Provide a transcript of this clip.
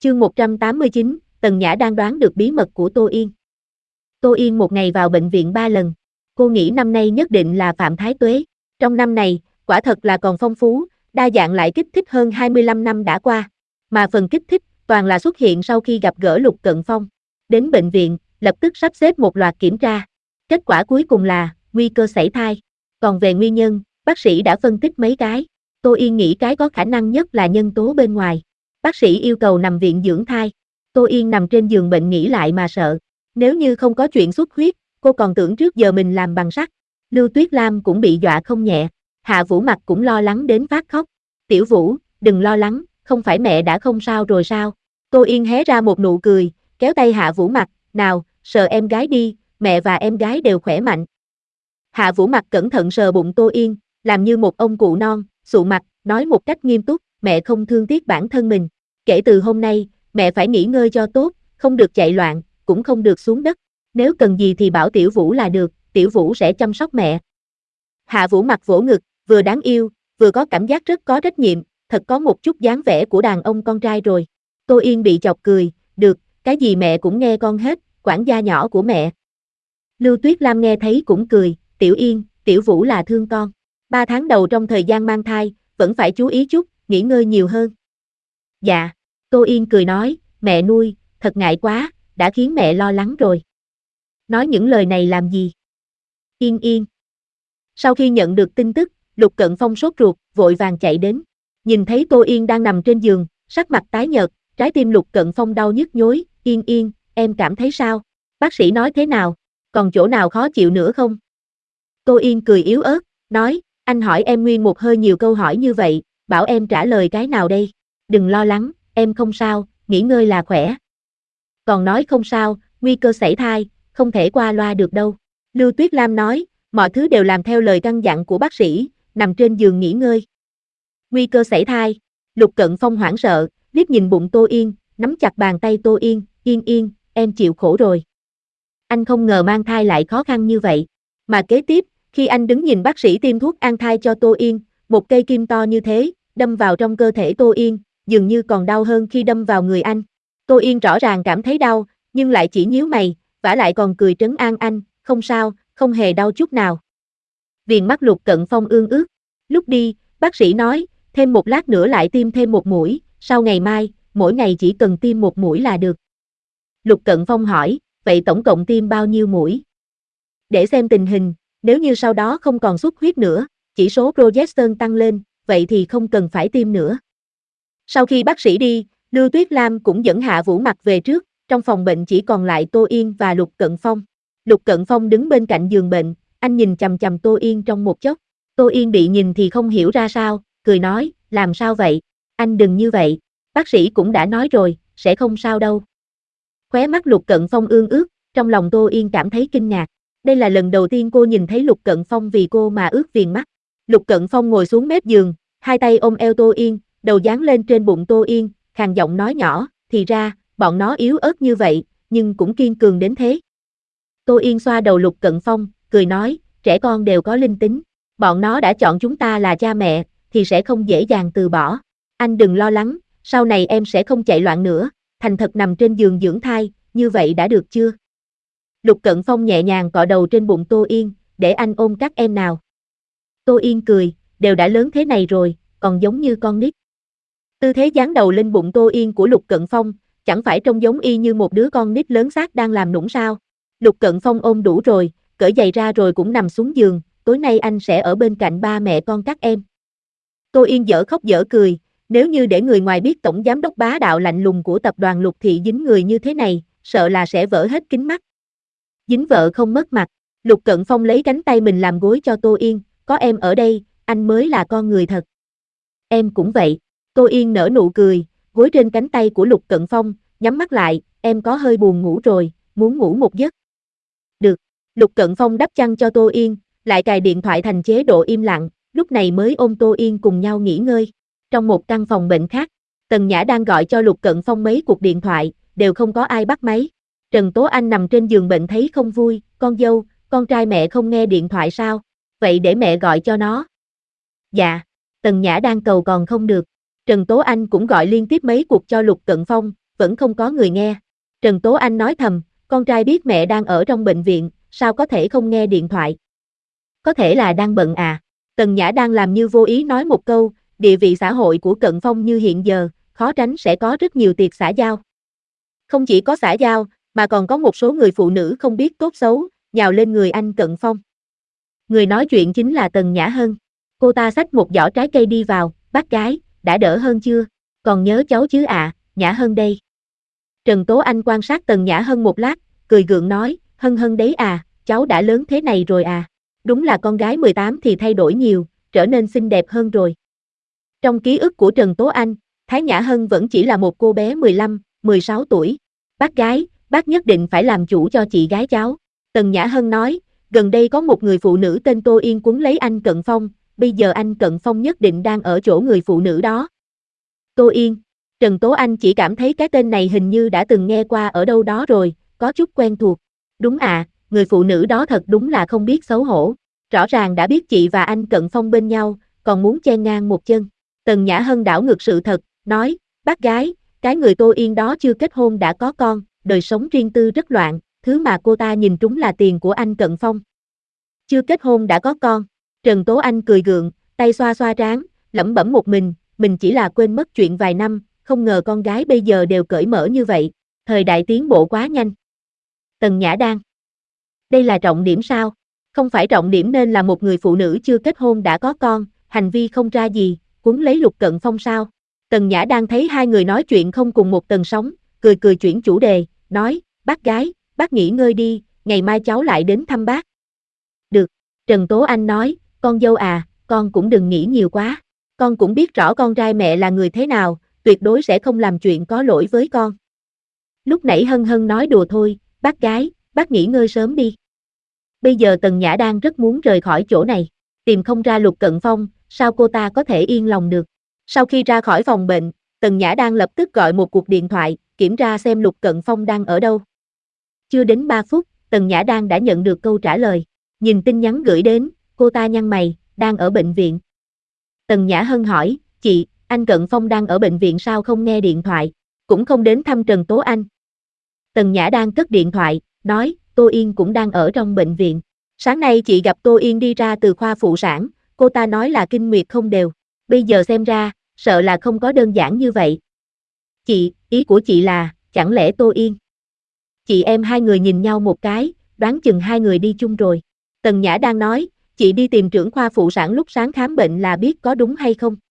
Chương 189, Tần Nhã đang đoán được bí mật của Tô Yên. Tô Yên một ngày vào bệnh viện 3 lần. Cô nghĩ năm nay nhất định là phạm thái tuế. Trong năm này, quả thật là còn phong phú, đa dạng lại kích thích hơn 25 năm đã qua. Mà phần kích thích, toàn là xuất hiện sau khi gặp gỡ Lục Cận Phong. Đến bệnh viện, lập tức sắp xếp một loạt kiểm tra. Kết quả cuối cùng là, nguy cơ sảy thai. Còn về nguyên nhân, bác sĩ đã phân tích mấy cái. Tô Yên nghĩ cái có khả năng nhất là nhân tố bên ngoài. Bác sĩ yêu cầu nằm viện dưỡng thai. Tô Yên nằm trên giường bệnh nghĩ lại mà sợ. Nếu như không có chuyện xuất huyết, cô còn tưởng trước giờ mình làm bằng sắt. Lưu Tuyết Lam cũng bị dọa không nhẹ. Hạ Vũ Mặc cũng lo lắng đến phát khóc. Tiểu Vũ, đừng lo lắng, không phải mẹ đã không sao rồi sao? Tô Yên hé ra một nụ cười, kéo tay Hạ Vũ Mặc, nào, sờ em gái đi, mẹ và em gái đều khỏe mạnh. Hạ Vũ Mặc cẩn thận sờ bụng Tô Yên, làm như một ông cụ non, sụ mặt, nói một cách nghiêm túc, mẹ không thương tiếc bản thân mình. Kể từ hôm nay, mẹ phải nghỉ ngơi cho tốt, không được chạy loạn, cũng không được xuống đất. Nếu cần gì thì bảo Tiểu Vũ là được, Tiểu Vũ sẽ chăm sóc mẹ. Hạ Vũ Mặc vỗ ngực, vừa đáng yêu, vừa có cảm giác rất có trách nhiệm, thật có một chút dáng vẻ của đàn ông con trai rồi. Tô Yên bị chọc cười, được, cái gì mẹ cũng nghe con hết, quản gia nhỏ của mẹ. Lưu Tuyết Lam nghe thấy cũng cười, Tiểu Yên, Tiểu Vũ là thương con. 3 tháng đầu trong thời gian mang thai, vẫn phải chú ý chút, nghỉ ngơi nhiều hơn. Dạ, Tô Yên cười nói, mẹ nuôi, thật ngại quá, đã khiến mẹ lo lắng rồi. Nói những lời này làm gì? Yên Yên. Sau khi nhận được tin tức, Lục Cận Phong sốt ruột, vội vàng chạy đến. Nhìn thấy Tô Yên đang nằm trên giường, sắc mặt tái nhợt, trái tim Lục Cận Phong đau nhức nhối, Yên Yên, em cảm thấy sao? Bác sĩ nói thế nào? Còn chỗ nào khó chịu nữa không? Tô Yên cười yếu ớt, nói, anh hỏi em nguyên một hơi nhiều câu hỏi như vậy, bảo em trả lời cái nào đây? Đừng lo lắng, em không sao, nghỉ ngơi là khỏe. Còn nói không sao, nguy cơ sảy thai, không thể qua loa được đâu. Lưu Tuyết Lam nói, mọi thứ đều làm theo lời căn dặn của bác sĩ, nằm trên giường nghỉ ngơi. Nguy cơ sảy thai, Lục Cận Phong hoảng sợ, liếc nhìn bụng Tô Yên, nắm chặt bàn tay Tô Yên, Yên Yên, em chịu khổ rồi. Anh không ngờ mang thai lại khó khăn như vậy. Mà kế tiếp, khi anh đứng nhìn bác sĩ tiêm thuốc an thai cho Tô Yên, một cây kim to như thế, đâm vào trong cơ thể Tô Yên, dường như còn đau hơn khi đâm vào người anh. Tô Yên rõ ràng cảm thấy đau, nhưng lại chỉ nhíu mày, vả lại còn cười trấn an anh, không sao, không hề đau chút nào. Viền mắt Lục Cận Phong ương ướt. Lúc đi, bác sĩ nói, thêm một lát nữa lại tiêm thêm một mũi, sau ngày mai, mỗi ngày chỉ cần tiêm một mũi là được. Lục Cận Phong hỏi, vậy tổng cộng tiêm bao nhiêu mũi? Để xem tình hình, nếu như sau đó không còn xuất huyết nữa, chỉ số progesterone tăng lên, vậy thì không cần phải tiêm nữa. Sau khi bác sĩ đi, Lưu Tuyết Lam cũng dẫn Hạ Vũ Mặc về trước, trong phòng bệnh chỉ còn lại Tô Yên và Lục Cận Phong. Lục Cận Phong đứng bên cạnh giường bệnh, anh nhìn chằm chằm Tô Yên trong một chốc. Tô Yên bị nhìn thì không hiểu ra sao, cười nói, làm sao vậy? Anh đừng như vậy, bác sĩ cũng đã nói rồi, sẽ không sao đâu. Khóe mắt Lục Cận Phong ương ướt, trong lòng Tô Yên cảm thấy kinh ngạc. Đây là lần đầu tiên cô nhìn thấy Lục Cận Phong vì cô mà ướt viền mắt. Lục Cận Phong ngồi xuống mép giường, hai tay ôm eo Tô Yên, đầu dán lên trên bụng Tô Yên, khàn giọng nói nhỏ, thì ra, bọn nó yếu ớt như vậy, nhưng cũng kiên cường đến thế. Tô Yên xoa đầu Lục Cận Phong, cười nói, trẻ con đều có linh tính, bọn nó đã chọn chúng ta là cha mẹ, thì sẽ không dễ dàng từ bỏ. Anh đừng lo lắng, sau này em sẽ không chạy loạn nữa, thành thật nằm trên giường dưỡng thai, như vậy đã được chưa? Lục Cận Phong nhẹ nhàng cọ đầu trên bụng Tô Yên, để anh ôm các em nào. Tô Yên cười, đều đã lớn thế này rồi, còn giống như con nít. Tư thế dán đầu lên bụng Tô Yên của Lục Cận Phong, chẳng phải trông giống y như một đứa con nít lớn xác đang làm nũng sao? Lục Cận Phong ôm đủ rồi, cởi giày ra rồi cũng nằm xuống giường, tối nay anh sẽ ở bên cạnh ba mẹ con các em. Tô Yên dở khóc dở cười, nếu như để người ngoài biết tổng giám đốc bá đạo lạnh lùng của tập đoàn Lục Thị dính người như thế này, sợ là sẽ vỡ hết kính mắt. Dính vợ không mất mặt, Lục Cận Phong lấy cánh tay mình làm gối cho Tô Yên, có em ở đây, anh mới là con người thật. Em cũng vậy. Tô Yên nở nụ cười, gối trên cánh tay của Lục Cận Phong, nhắm mắt lại, em có hơi buồn ngủ rồi, muốn ngủ một giấc. Được, Lục Cận Phong đắp chăn cho Tô Yên, lại cài điện thoại thành chế độ im lặng, lúc này mới ôm Tô Yên cùng nhau nghỉ ngơi. Trong một căn phòng bệnh khác, Tần Nhã đang gọi cho Lục Cận Phong mấy cuộc điện thoại, đều không có ai bắt máy. Trần Tố Anh nằm trên giường bệnh thấy không vui, con dâu, con trai mẹ không nghe điện thoại sao? Vậy để mẹ gọi cho nó. Dạ, Tần Nhã đang cầu còn không được. Trần Tố Anh cũng gọi liên tiếp mấy cuộc cho Lục Cận Phong, vẫn không có người nghe. Trần Tố Anh nói thầm, con trai biết mẹ đang ở trong bệnh viện, sao có thể không nghe điện thoại? Có thể là đang bận à? Tần Nhã đang làm như vô ý nói một câu, địa vị xã hội của Cận Phong như hiện giờ, khó tránh sẽ có rất nhiều tiệc xã giao. Không chỉ có xã giao, mà còn có một số người phụ nữ không biết tốt xấu, nhào lên người anh Cận Phong. Người nói chuyện chính là Tần Nhã Hân. Cô ta xách một giỏ trái cây đi vào, bác gái, đã đỡ hơn chưa? Còn nhớ cháu chứ ạ, Nhã Hân đây. Trần Tố Anh quan sát Tần Nhã Hân một lát, cười gượng nói, Hân Hân đấy à, cháu đã lớn thế này rồi à. Đúng là con gái 18 thì thay đổi nhiều, trở nên xinh đẹp hơn rồi. Trong ký ức của Trần Tố Anh, Thái Nhã Hân vẫn chỉ là một cô bé 15, 16 tuổi. Bác gái, bác nhất định phải làm chủ cho chị gái cháu. Tần Nhã Hân nói, gần đây có một người phụ nữ tên Tô Yên quấn lấy anh Cận Phong, bây giờ anh Cận Phong nhất định đang ở chỗ người phụ nữ đó. Tô Yên. Trần Tố Anh chỉ cảm thấy cái tên này hình như đã từng nghe qua ở đâu đó rồi, có chút quen thuộc. Đúng à, người phụ nữ đó thật đúng là không biết xấu hổ. Rõ ràng đã biết chị và anh Cận Phong bên nhau, còn muốn chen ngang một chân. Tần Nhã Hân đảo ngược sự thật, nói, bác gái, cái người Tô Yên đó chưa kết hôn đã có con, đời sống riêng tư rất loạn, thứ mà cô ta nhìn trúng là tiền của anh Cận Phong. Chưa kết hôn đã có con. Trần Tố Anh cười gượng, tay xoa xoa trán, lẩm bẩm một mình chỉ là quên mất chuyện vài năm, không ngờ con gái bây giờ đều cởi mở như vậy, thời đại tiến bộ quá nhanh. Tần Nhã Đan. Đây là trọng điểm sao? Không phải trọng điểm nên là một người phụ nữ chưa kết hôn đã có con, hành vi không ra gì, quấn lấy Lục Cận Phong sao? Tần Nhã Đan thấy hai người nói chuyện không cùng một tần sóng, cười cười chuyển chủ đề, nói, bác gái, bác nghỉ ngơi đi, ngày mai cháu lại đến thăm bác. Được, Trần Tố Anh nói, con dâu à, con cũng đừng nghĩ nhiều quá. Con cũng biết rõ con trai mẹ là người thế nào, tuyệt đối sẽ không làm chuyện có lỗi với con. Lúc nãy Hân Hân nói đùa thôi, bác gái, bác nghỉ ngơi sớm đi. Bây giờ Tần Nhã đang rất muốn rời khỏi chỗ này, tìm không ra Lục Cận Phong, sao cô ta có thể yên lòng được. Sau khi ra khỏi phòng bệnh, Tần Nhã đang lập tức gọi một cuộc điện thoại, kiểm tra xem Lục Cận Phong đang ở đâu. Chưa đến 3 phút, Tần Nhã đang đã nhận được câu trả lời. Nhìn tin nhắn gửi đến, cô ta nhăn mày, đang ở bệnh viện. Tần Nhã Hân hỏi, chị, anh Cận Phong đang ở bệnh viện sao không nghe điện thoại, cũng không đến thăm Trần Tố Anh. Tần Nhã đang cất điện thoại, nói, Tô Yên cũng đang ở trong bệnh viện. Sáng nay chị gặp Tô Yên đi ra từ khoa phụ sản, cô ta nói là kinh nguyệt không đều. Bây giờ xem ra, sợ là không có đơn giản như vậy. Chị, ý của chị là, chẳng lẽ Tô Yên? Chị em hai người nhìn nhau một cái, đoán chừng hai người đi chung rồi. Tần Nhã đang nói, chị đi tìm trưởng khoa phụ sản lúc sáng khám bệnh là biết có đúng hay không?